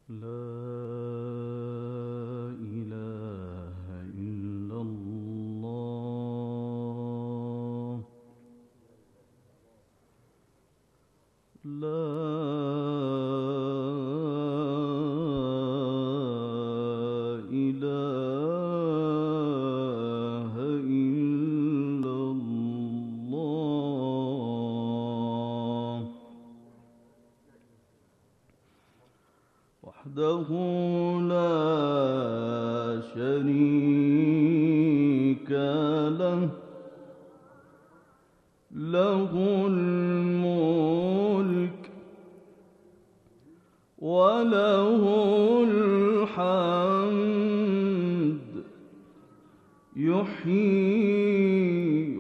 لا إله إلا الله. لا إله إلا الله وحده لا شريك له. له الملك وله الحمد، يحيي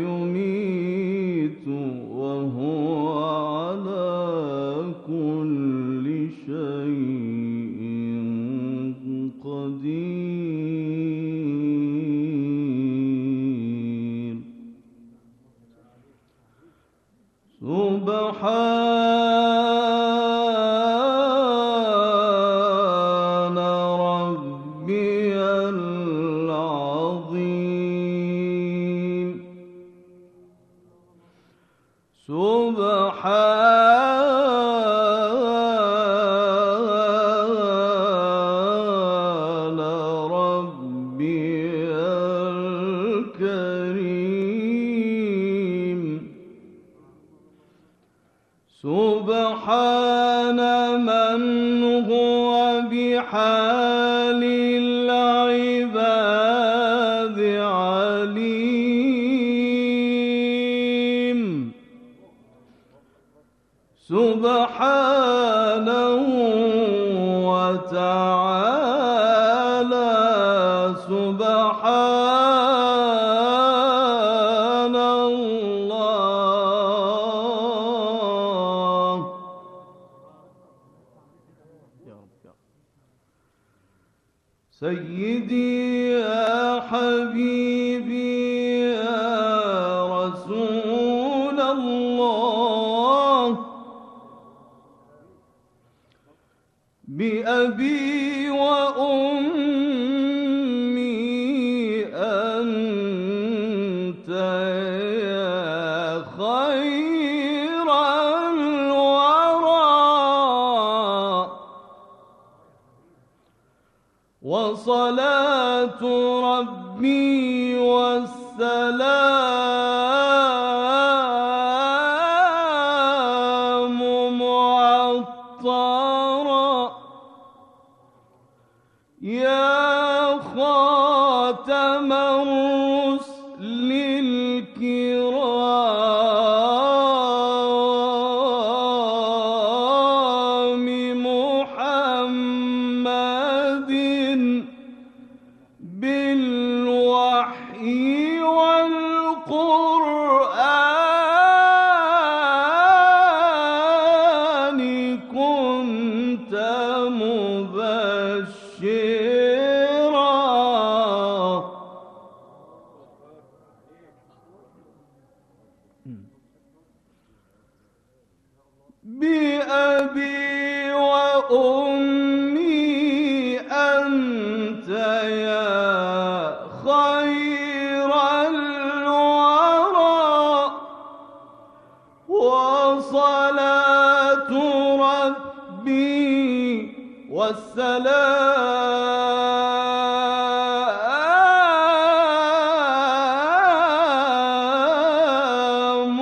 ويميت وهو على كل شيء قدير. سبحان ربي العظيم. سبحان ربي الكريم. سبحان من هو بحال العباد عليم. سبحانه وتعالى. سبحان الله. يا رب يا رب. سيدي يا حبيبي يا رسول الله، بأبي وأمي أنت يا خير الورى. وصلاة ربي والسلام معطرا يا خاتم الرسل الكرام محمد بالوحي والقرآن كنت مبشرا. بأبي وأمي أنت يا خير الورى. وصلاة ربي والسلام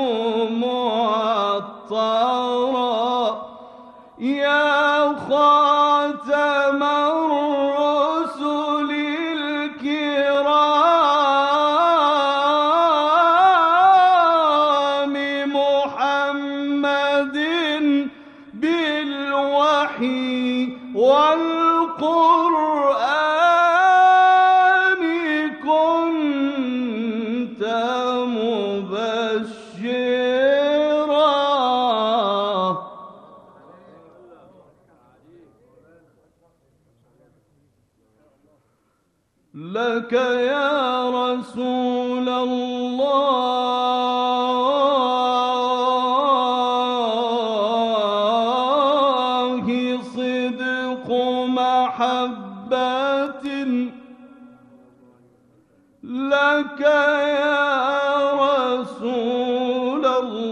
معطرا يا خاتم الرسل الكرام محمد بالوحي والقرآن كنت مبشرا. لك يا رسول الله صدق محبة لك يا رسول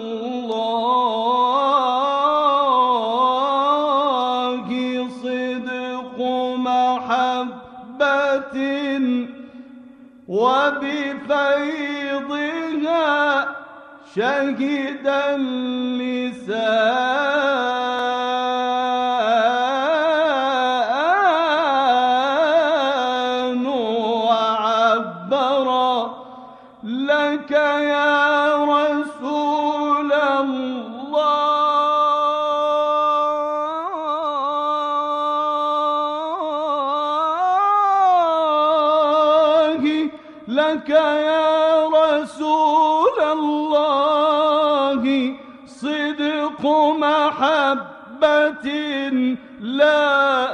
الله، صدق محبة وبفيضها شهد اللسان وعبر لك يا رسول الله، لك يا رسول الله، صدق محبة لا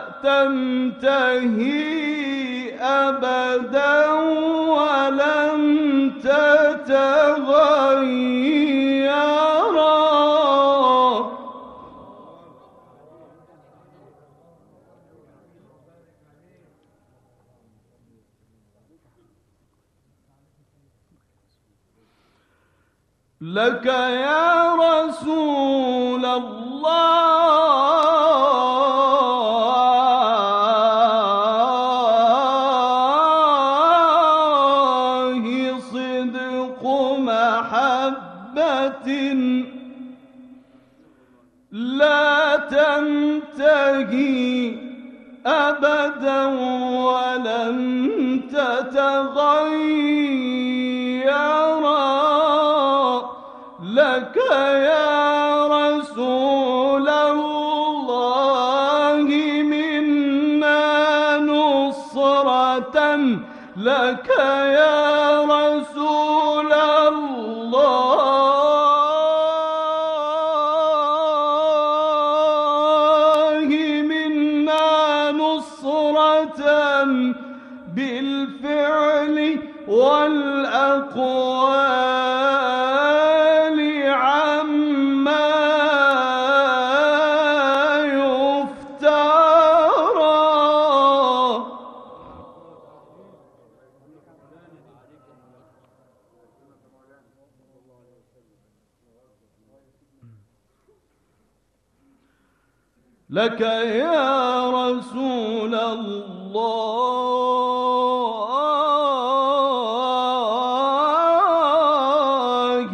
تنتهي أبدا ولن تتغيرا. لك يا رسول الله، صدق محبة لا تنتهي أبدا ولن تتغيرا. لك يا رسول الله منا نصرة، لك يا رسول الله منا نصرة بالفعل والأقوال عما يفترى. لك يا رسول الله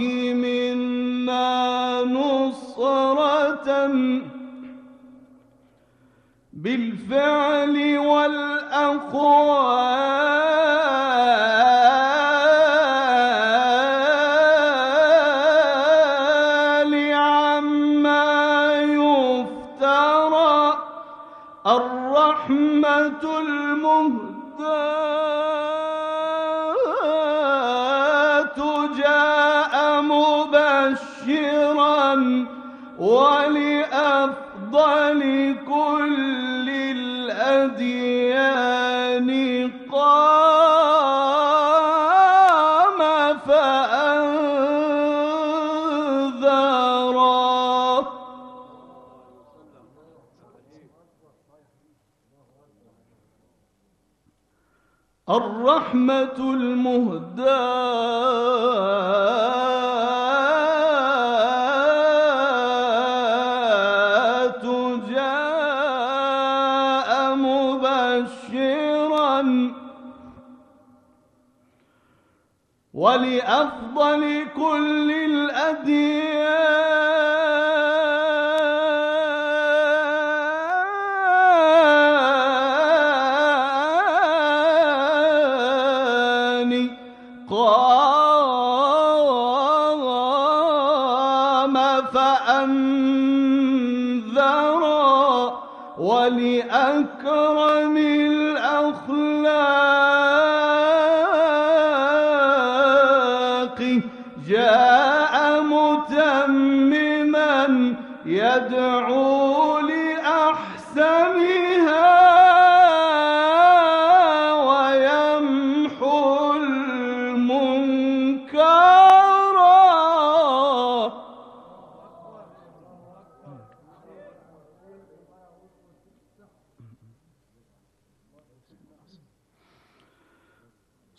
منا نصرة بالفعل والأقوال عما يفترى. الرحمة المهداة جاء مبشرا ولأفضل كل الأديان قام فأنذرا. الرحمة المهداة جاء مبشرا ولأفضل كل الأديان قام فأنذرا. ولأكرم الأخلاق جاء متمما يدعو لأحسنها ويمحو المنكرا.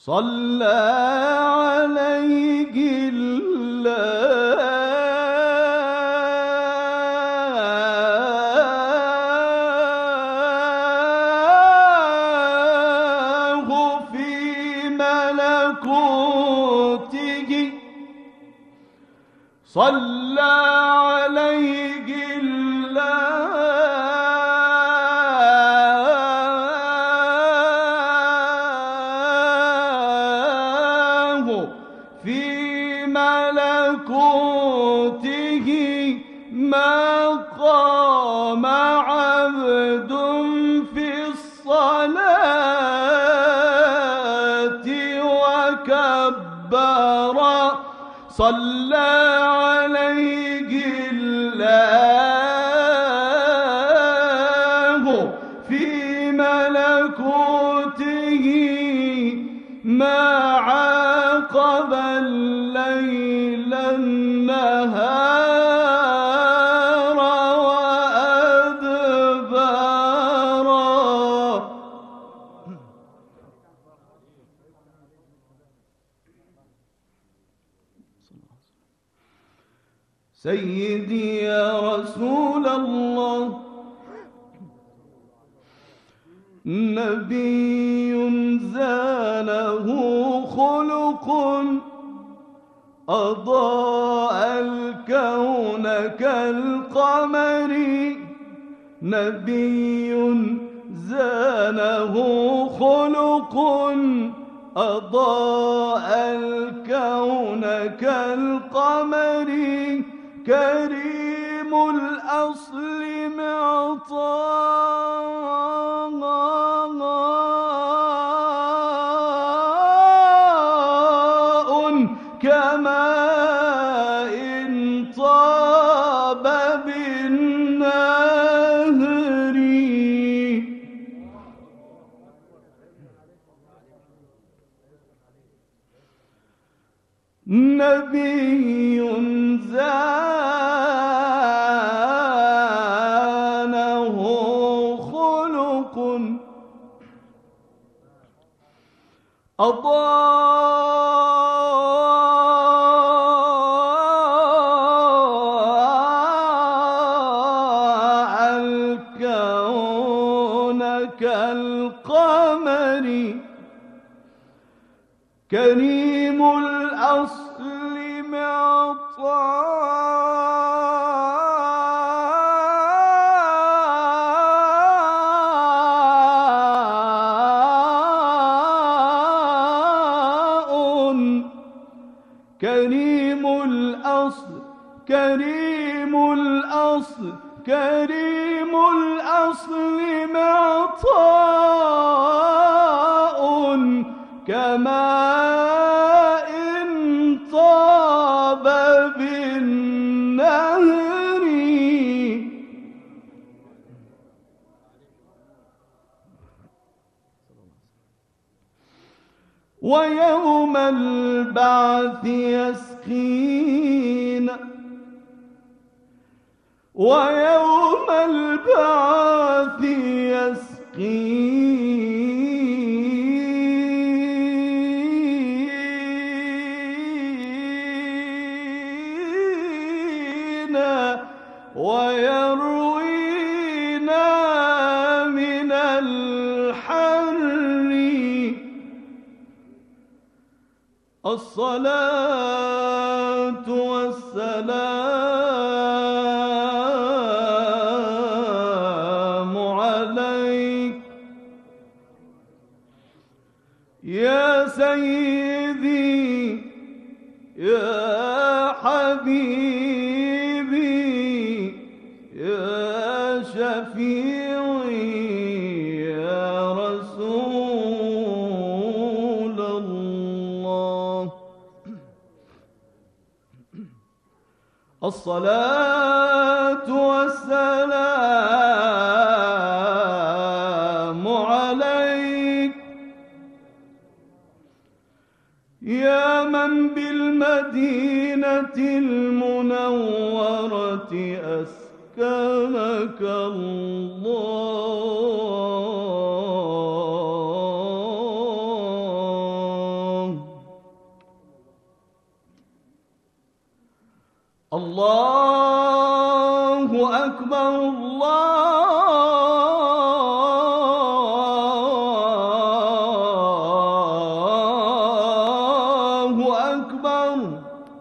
صلى عليه الله في ملكوته صلى عليه الله في ملكوته ما قام عبد في الصلاة وكبر صلى عليه الله في ملكوته ما عاقب الليل النهار وأدبر. سيدي يا رسول الله نبي زانه خلق أضاء الكون كالقمر نبي زانه خلق أضاء الكون كالقمر كريم الأصل معطاء كماء طاب بالنهر نبي زانه خلق أضاء الكون كالقمر كريم الأصل معطاء كريم الأصل كريم الأصل كريم الأصل معطاء كماء طاب بالنهر ويوم البعث يسقينا ويوم البعث يسقينا ويروينا من الحر الصلاة والسلام عليك يا سيدي يا حبيبي يا شفيعي يا رسول الله الصلاة والسلام عليك يا من بالمدينة المنورة أسكنك الله أكبر.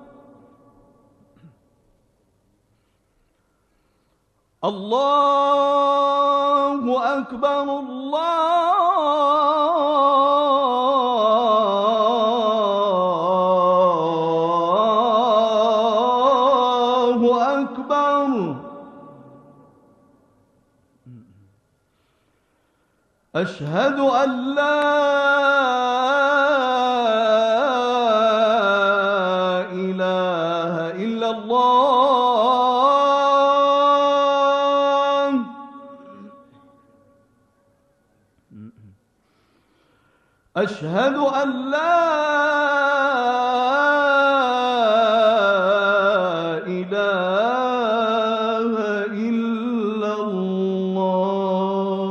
الله أكبر. الله أكبر. أشهد أن لا إله إلا الله. أشهد أن لا إله إلا الله.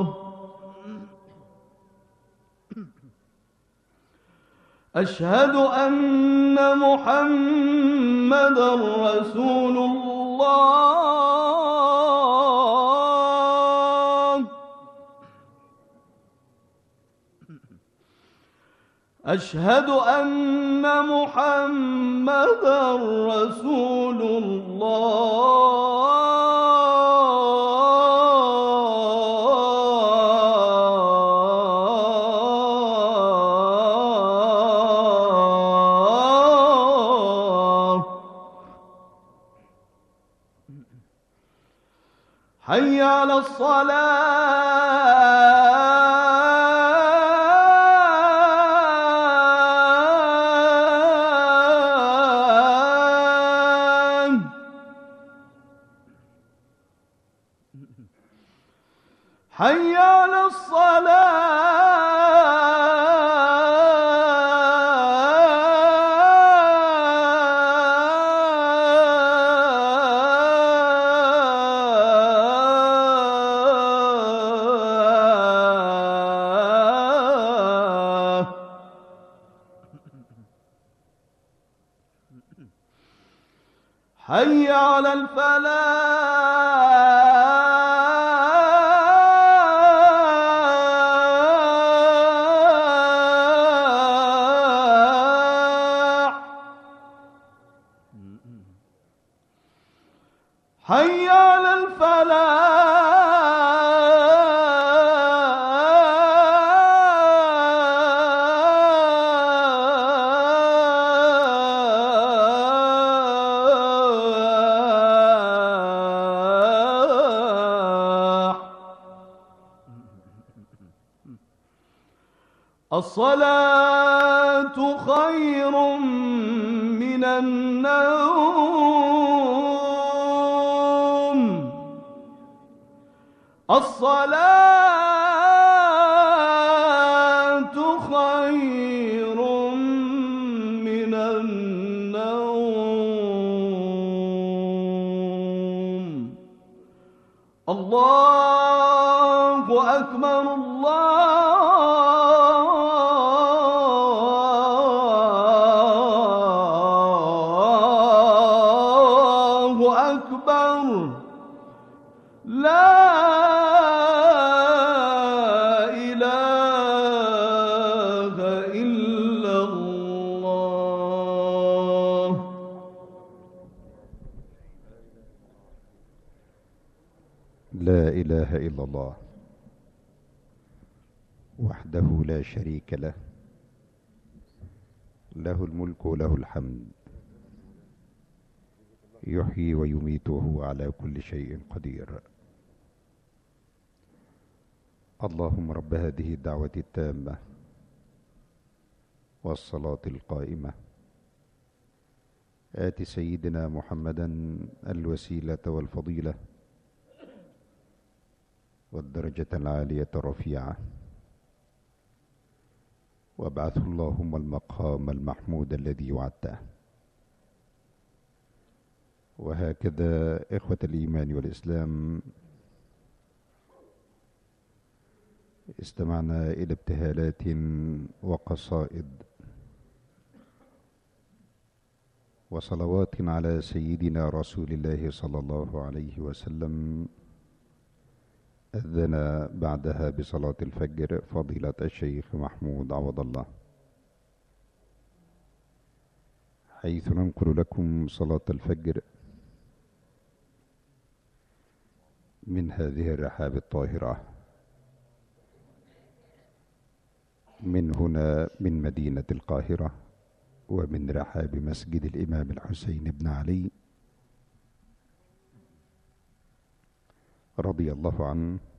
أشهد أن محمدًا رسول الله. أشهد أن محمدًا رسول الله. حي على الصلاة. حي على الصلاة. حي على الفلاح. حي على الفلاح. الصلاة خير من النوم. الصلاة خير من النوم. الله أكبر. الله أكبر. لا إله إلا الله. لا إله إلا الله وحده لا شريك له، له الملك وله الحمد، يحيي ويميت وهو على كل شيء قدير. اللهم رب هذه الدعوة التامة والصلاة القائمة، آت سيدنا محمدا الوسيلة والفضيلة والدرجة العالية الرفيعة، وابعثه اللهم المقام المحمود الذي وعدته. وهكذا إخوة الإيمان والإسلام، استمعنا إلى ابتهالات وقصائد وصلوات على سيدنا رسول الله صلى الله عليه وسلم أذن بعدها بصلاة الفجر فضيلة الشيخ محمود عوض الله، حيث ننقل لكم صلاة الفجر من هذه الرحاب الطاهرة من هنا من مدينة القاهرة، ومن رحاب مسجد الإمام الحسين بن علي رضي الله عنه